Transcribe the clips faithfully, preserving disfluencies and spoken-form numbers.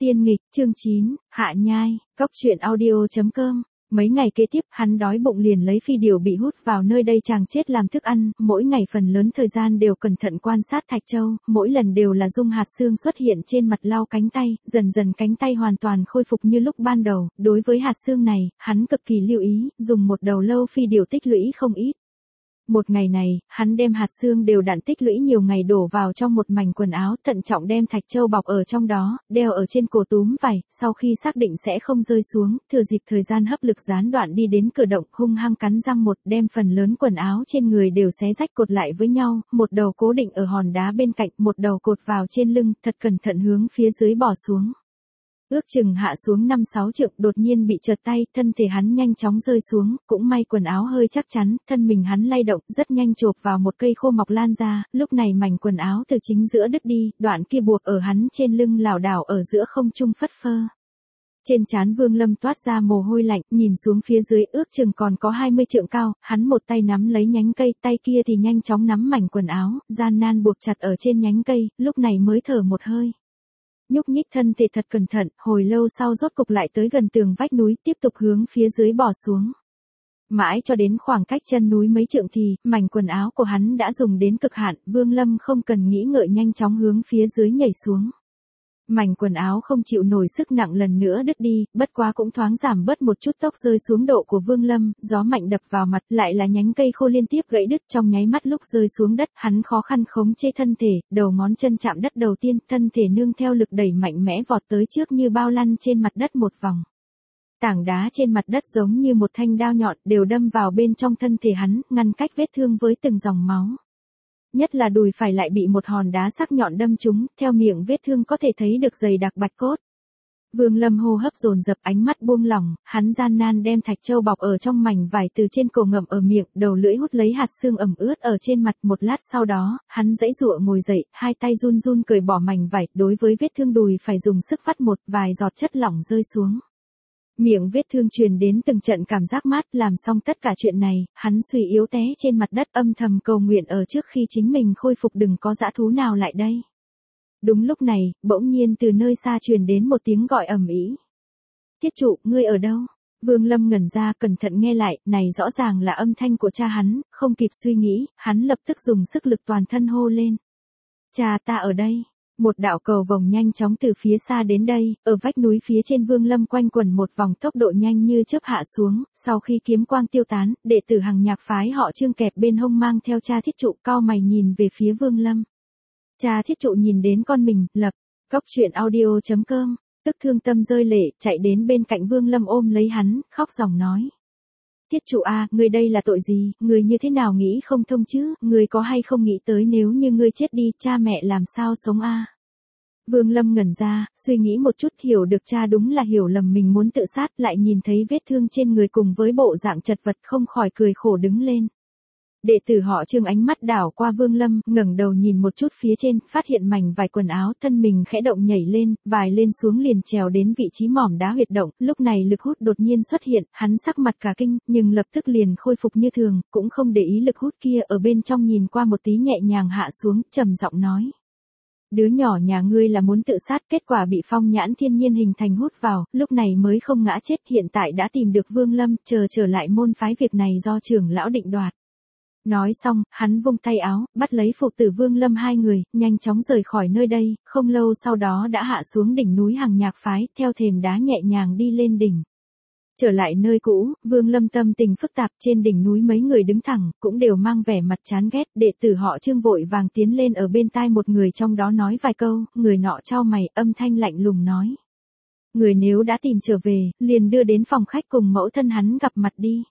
Tiên nghịch, chương chín, Hạ nhai, cóc truyện audio chấm com. Mấy ngày kế tiếp, hắn đói bụng liền lấy phi điều bị hút vào nơi đây chàng chết làm thức ăn, mỗi ngày phần lớn thời gian đều cẩn thận quan sát Thạch Châu, mỗi lần đều là dung hạt xương xuất hiện trên mặt lau cánh tay, dần dần cánh tay hoàn toàn khôi phục như lúc ban đầu, đối với hạt xương này, hắn cực kỳ lưu ý, dùng một đầu lâu phi điều tích lũy không ít. Một ngày này, hắn đem hạt xương đều đặn tích lũy nhiều ngày đổ vào trong một mảnh quần áo, thận trọng đem Thạch Châu bọc ở trong đó, đeo ở trên cổ túm vải, sau khi xác định sẽ không rơi xuống, thừa dịp thời gian hấp lực gián đoạn đi đến cửa động, hung hăng cắn răng một, đem phần lớn quần áo trên người đều xé rách cột lại với nhau, một đầu cố định ở hòn đá bên cạnh, một đầu cột vào trên lưng, thật cẩn thận hướng phía dưới bỏ xuống. Ước chừng hạ xuống năm sáu trượng, đột nhiên bị trượt tay, thân thể hắn nhanh chóng rơi xuống, cũng may quần áo hơi chắc chắn, thân mình hắn lay động, rất nhanh chộp vào một cây khô mọc lan ra, lúc này mảnh quần áo từ chính giữa đứt đi, đoạn kia buộc ở hắn trên lưng lảo đảo ở giữa không trung phất phơ. Trên trán Vương Lâm toát ra mồ hôi lạnh, nhìn xuống phía dưới ước chừng còn có hai mươi trượng cao, hắn một tay nắm lấy nhánh cây, tay kia thì nhanh chóng nắm mảnh quần áo, gian nan buộc chặt ở trên nhánh cây, lúc này mới thở một hơi. Nhúc nhích thân thể thật cẩn thận, hồi lâu sau rốt cục lại tới gần tường vách núi, tiếp tục hướng phía dưới bỏ xuống. Mãi cho đến khoảng cách chân núi mấy trượng thì, mảnh quần áo của hắn đã dùng đến cực hạn, Vương Lâm không cần nghĩ ngợi nhanh chóng hướng phía dưới nhảy xuống. Mảnh quần áo không chịu nổi sức nặng lần nữa đứt đi, bất quá cũng thoáng giảm bớt một chút tốc rơi xuống độ của Vương Lâm, gió mạnh đập vào mặt, lại là nhánh cây khô liên tiếp gãy đứt, trong nháy mắt lúc rơi xuống đất, hắn khó khăn khống chế thân thể, đầu ngón chân chạm đất đầu tiên, thân thể nương theo lực đẩy mạnh mẽ vọt tới trước như bao lăn trên mặt đất một vòng. Tảng đá trên mặt đất giống như một thanh đao nhọn, đều đâm vào bên trong thân thể hắn, ngăn cách vết thương với từng dòng máu. Nhất là đùi phải lại bị một hòn đá sắc nhọn đâm trúng, theo miệng vết thương có thể thấy được dày đặc bạch cốt. Vương Lâm hô hấp dồn dập, ánh mắt buông lỏng, hắn gian nan đem Thạch Châu bọc ở trong mảnh vải từ trên cổ ngậm ở miệng, đầu lưỡi hút lấy hạt xương ẩm ướt ở trên mặt, một lát sau đó, hắn giãy giụa ngồi dậy, hai tay run run cởi bỏ mảnh vải, đối với vết thương đùi phải dùng sức vắt một vài giọt chất lỏng rơi xuống. Miệng vết thương truyền đến từng trận cảm giác mát, làm xong tất cả chuyện này, hắn suy yếu té trên mặt đất âm thầm cầu nguyện ở trước khi chính mình khôi phục đừng có dã thú nào lại đây. Đúng lúc này, bỗng nhiên từ nơi xa truyền đến một tiếng gọi ầm ĩ. Thiết trụ, ngươi ở đâu? Vương Lâm ngẩn ra cẩn thận nghe lại, này rõ ràng là âm thanh của cha hắn, không kịp suy nghĩ, hắn lập tức dùng sức lực toàn thân hô lên. Cha, ta ở đây. Một đạo cầu vồng nhanh chóng từ phía xa đến đây, ở vách núi phía trên Vương Lâm quanh quẩn một vòng tốc độ nhanh như chớp hạ xuống, sau khi kiếm quang tiêu tán, đệ tử Hằng Nhạc phái họ Trương kẹp bên hông mang theo cha Thiết trụ, cau mày nhìn về phía Vương Lâm. Cha Thiết trụ nhìn đến con mình, lập, cóc truyện audio chấm com, tức thương tâm rơi lệ, chạy đến bên cạnh Vương Lâm ôm lấy hắn, khóc ròng nói. Thiết trụ a, ngươi đây là tội gì, ngươi như thế nào nghĩ không thông chứ, ngươi có hay không nghĩ tới nếu như ngươi chết đi, cha mẹ làm sao sống a? Vương Lâm ngẩn ra, suy nghĩ một chút hiểu được cha đúng là hiểu lầm mình muốn tự sát, lại nhìn thấy vết thương trên người cùng với bộ dạng chật vật không khỏi cười khổ đứng lên. Đệ tử họ Trương ánh mắt đảo qua Vương Lâm, ngẩng đầu nhìn một chút phía trên, phát hiện mảnh vải quần áo, thân mình khẽ động nhảy lên, vài lên xuống liền trèo đến vị trí mỏm đá huyệt động, lúc này lực hút đột nhiên xuất hiện, hắn sắc mặt cả kinh, nhưng lập tức liền khôi phục như thường, cũng không để ý lực hút kia ở bên trong nhìn qua một tí nhẹ nhàng hạ xuống, trầm giọng nói. Đứa nhỏ nhà ngươi là muốn tự sát, kết quả bị phong nhãn thiên nhiên hình thành hút vào, lúc này mới không ngã chết, hiện tại đã tìm được Vương Lâm, chờ trở lại môn phái việc này do trưởng lão định đoạt. Nói xong, hắn vung tay áo, bắt lấy phụ tử Vương Lâm hai người, nhanh chóng rời khỏi nơi đây, không lâu sau đó đã hạ xuống đỉnh núi Hằng Nhạc phái, theo thềm đá nhẹ nhàng đi lên đỉnh. Trở lại nơi cũ, Vương Lâm tâm tình phức tạp, trên đỉnh núi mấy người đứng thẳng, cũng đều mang vẻ mặt chán ghét, đệ tử họ Trương vội vàng tiến lên ở bên tai một người trong đó nói vài câu, người nọ chau mày, âm thanh lạnh lùng nói. Người nếu đã tìm trở về, liền đưa đến phòng khách cùng mẫu thân hắn gặp mặt đi.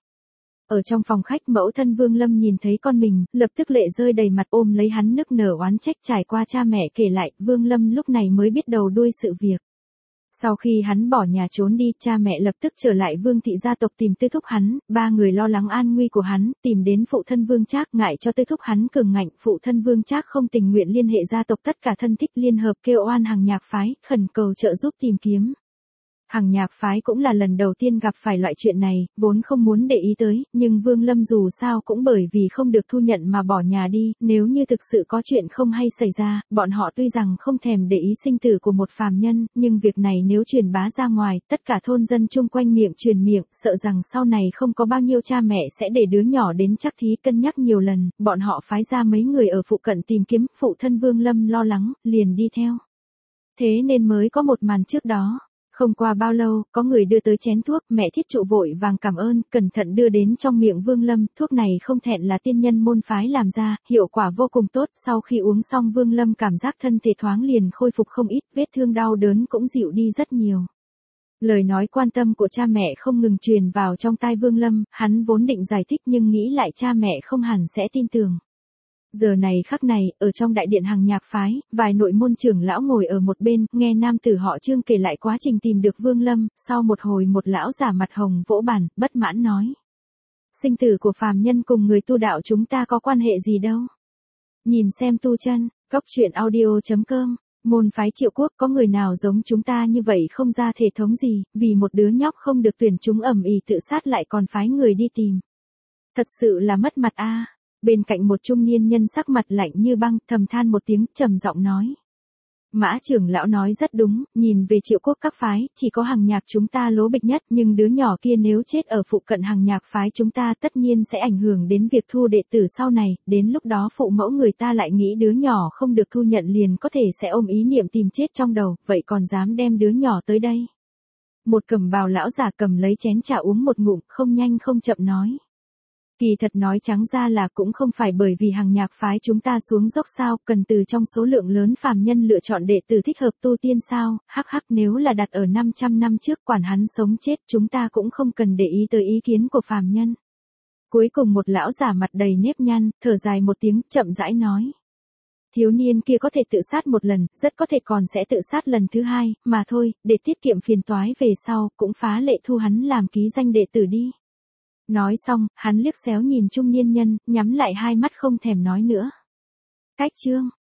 Ở trong phòng khách mẫu thân Vương Lâm nhìn thấy con mình, lập tức lệ rơi đầy mặt ôm lấy hắn nức nở oán trách trải qua cha mẹ kể lại, Vương Lâm lúc này mới biết đầu đuôi sự việc. Sau khi hắn bỏ nhà trốn đi, cha mẹ lập tức trở lại Vương thị gia tộc tìm Tư thúc hắn, ba người lo lắng an nguy của hắn, tìm đến phụ thân Vương Trác ngại cho Tư thúc hắn cường ngạnh, phụ thân Vương Trác không tình nguyện liên hệ gia tộc tất cả thân thích liên hợp kêu oan Hằng Nhạc phái, khẩn cầu trợ giúp tìm kiếm. Hằng Nhạc phái cũng là lần đầu tiên gặp phải loại chuyện này, vốn không muốn để ý tới, nhưng Vương Lâm dù sao cũng bởi vì không được thu nhận mà bỏ nhà đi, nếu như thực sự có chuyện không hay xảy ra, bọn họ tuy rằng không thèm để ý sinh tử của một phàm nhân, nhưng việc này nếu truyền bá ra ngoài, tất cả thôn dân chung quanh miệng truyền miệng, sợ rằng sau này không có bao nhiêu cha mẹ sẽ để đứa nhỏ đến chắc thí. Cân nhắc nhiều lần, bọn họ phái ra mấy người ở phụ cận tìm kiếm, phụ thân Vương Lâm lo lắng, liền đi theo. Thế nên mới có một màn trước đó. Không qua bao lâu, có người đưa tới chén thuốc, mẹ Thiết Trụ vội vàng cảm ơn, cẩn thận đưa đến trong miệng Vương Lâm, thuốc này không thẹn là tiên nhân môn phái làm ra, hiệu quả vô cùng tốt, sau khi uống xong Vương Lâm cảm giác thân thể thoáng liền khôi phục không ít, vết thương đau đớn cũng dịu đi rất nhiều. Lời nói quan tâm của cha mẹ không ngừng truyền vào trong tai Vương Lâm, hắn vốn định giải thích nhưng nghĩ lại cha mẹ không hẳn sẽ tin tưởng. Giờ này khắc này, ở trong đại điện Hằng Nhạc phái, vài nội môn trưởng lão ngồi ở một bên, nghe nam tử họ Trương kể lại quá trình tìm được Vương Lâm, sau một hồi một lão giả mặt hồng vỗ bàn, bất mãn nói. Sinh tử của phàm nhân cùng người tu đạo chúng ta có quan hệ gì đâu. Nhìn xem tu chân, cốc truyện audio chấm com, môn phái Triệu Quốc có người nào giống chúng ta như vậy không ra thể thống gì, vì một đứa nhóc không được tuyển chúng ầm ĩ tự sát lại còn phái người đi tìm. Thật sự là mất mặt a. À. Bên cạnh một trung niên nhân sắc mặt lạnh như băng, thầm than một tiếng, trầm giọng nói. Mã trưởng lão nói rất đúng, nhìn về Triệu Quốc các phái, chỉ có Hằng Nhạc chúng ta lố bịch nhất, nhưng đứa nhỏ kia nếu chết ở phụ cận Hằng Nhạc phái chúng ta tất nhiên sẽ ảnh hưởng đến việc thu đệ tử sau này, đến lúc đó phụ mẫu người ta lại nghĩ đứa nhỏ không được thu nhận liền có thể sẽ ôm ý niệm tìm chết trong đầu, vậy còn dám đem đứa nhỏ tới đây. Một cẩm bào lão già cầm lấy chén trà uống một ngụm, không nhanh không chậm nói. Kỳ thật nói trắng ra là cũng không phải bởi vì Hằng Nhạc phái chúng ta xuống dốc sao, cần từ trong số lượng lớn phàm nhân lựa chọn đệ tử thích hợp tu tiên sao, hắc hắc nếu là đặt ở năm trăm năm trước quản hắn sống chết chúng ta cũng không cần để ý tới ý kiến của phàm nhân. Cuối cùng một lão giả mặt đầy nếp nhăn, thở dài một tiếng, chậm rãi nói. Thiếu niên kia có thể tự sát một lần, rất có thể còn sẽ tự sát lần thứ hai, mà thôi, để tiết kiệm phiền toái về sau, cũng phá lệ thu hắn làm ký danh đệ tử đi. Nói xong, hắn liếc xéo nhìn trung niên nhân, nhắm lại hai mắt không thèm nói nữa. Cách chương